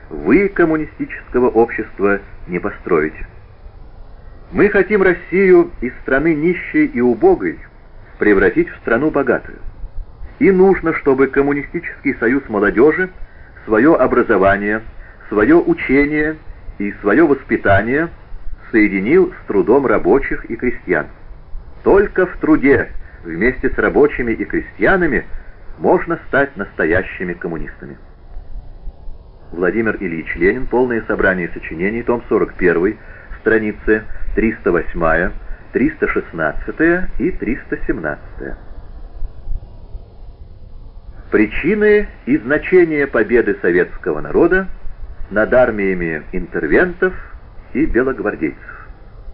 вы коммунистического общества не построите. Мы хотим Россию из страны нищей и убогой превратить в страну богатую. И нужно, чтобы Коммунистический союз молодежи свое образование, свое учение и свое воспитание соединил с трудом рабочих и крестьян. Только в труде вместе с рабочими и крестьянами можно стать настоящими коммунистами. Владимир Ильич Ленин. Полное собрание сочинений. Том 41. Страницы 308, 316 и 317. Причины и значение победы советского народа над армиями интервентов и белогвардейцев.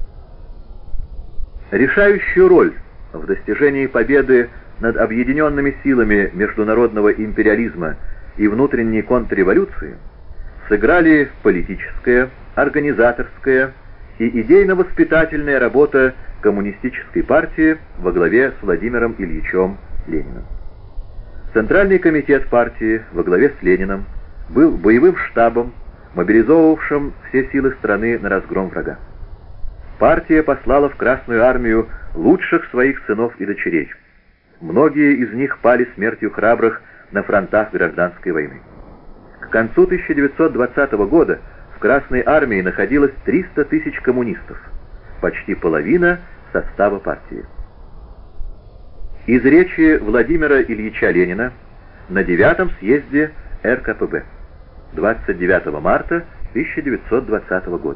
Решающую роль в достижении победы над объединенными силами международного империализма и внутренней контрреволюции сыграли политическая, организаторская и идейно-воспитательная работа Коммунистической партии во главе с Владимиром Ильичем Лениным. Центральный комитет партии во главе с Лениным был боевым штабом, мобилизовавшим все силы страны на разгром врага. Партия послала в Красную армию лучших своих сынов и дочерей. Многие из них пали смертью храбрых на фронтах гражданской войны. К концу 1920 года в Красной армии находилось 300 тысяч коммунистов, почти половина состава партии. Из речи Владимира Ильича Ленина на 9-м съезде РКПБ 29 марта 1920 года.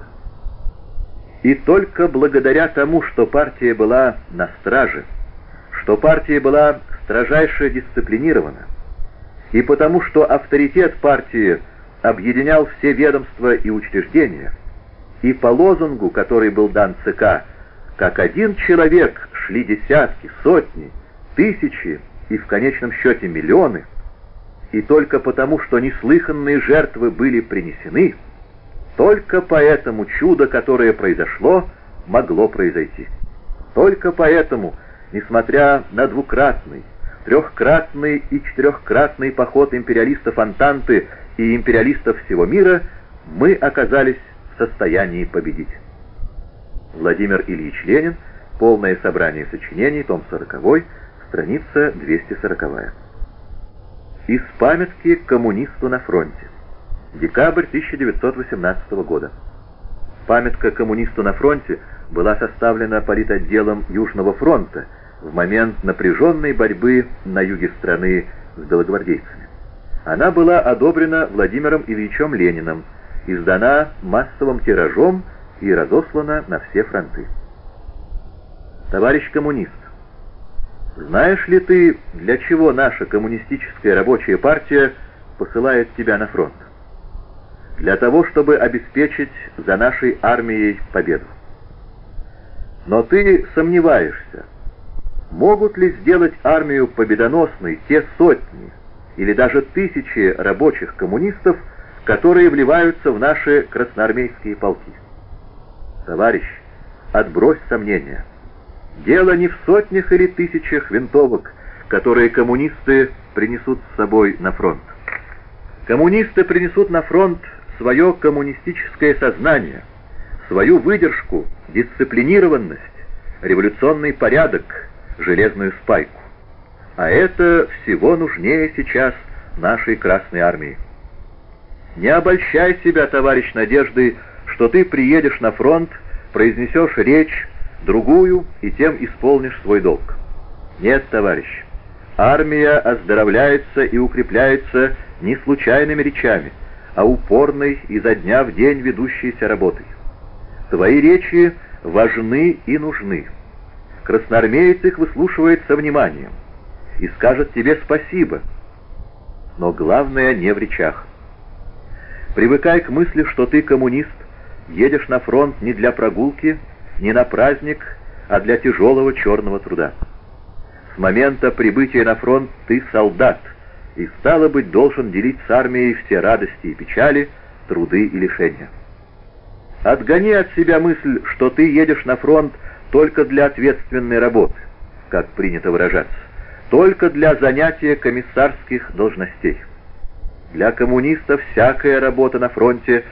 И только благодаря тому, что партия была на страже, что партия была строжайше дисциплинирована, и потому что авторитет партии объединял все ведомства и учреждения, и по лозунгу, который был дан ЦК, как один человек шли десятки, сотни, тысячи и в конечном счете миллионы, и только потому, что неслыханные жертвы были принесены, только поэтому чудо, которое произошло, могло произойти. Только поэтому, несмотря на двукратный, трехкратный и четырехкратный поход империалистов Антанты и империалистов всего мира, мы оказались в состоянии победить. Владимир Ильич Ленин. Полное собрание сочинений. Том 40. Страница 240. Из памятки коммунисту на фронте. Декабрь 1918 года. Памятка коммунисту на фронте была составлена политотделом Южного фронта в момент напряженной борьбы на юге страны с белогвардейцами. Она была одобрена Владимиром Ильичем Лениным, издана массовым тиражом и разослана на все фронты. Товарищ коммунист, знаешь ли ты, для чего наша коммунистическая рабочая партия посылает тебя на фронт? Для того, чтобы обеспечить за нашей армией победу. Но ты сомневаешься, могут ли сделать армию победоносной те сотни или даже тысячи рабочих коммунистов, которые вливаются в наши красноармейские полки? Товарищ, отбрось сомнения. Дело не в сотнях или тысячах винтовок, которые коммунисты принесут с собой на фронт. Коммунисты принесут на фронт свое коммунистическое сознание, свою выдержку, дисциплинированность, революционный порядок, железную спайку. А это всего нужнее сейчас нашей Красной армии. Не обольщай себя, товарищ, надеждой, что ты приедешь на фронт, произнесешь речь, другую, и тем исполнишь свой долг. Нет, товарищ, армия оздоровляется и укрепляется не случайными речами, а упорной, изо дня в день ведущейся работой. Твои речи важны и нужны. Красноармеец их выслушивает со вниманием и скажет тебе спасибо. Но главное не в речах. Привыкай к мысли, что ты, коммунист, едешь на фронт не для прогулки, не на праздник, а для тяжелого черного труда. С момента прибытия на фронт ты солдат, и, стало быть, должен делить с армией все радости и печали, труды и лишения. Отгони от себя мысль, что ты едешь на фронт только для ответственной работы, как принято выражаться, только для занятия комиссарских должностей. Для коммуниста всякая работа на фронте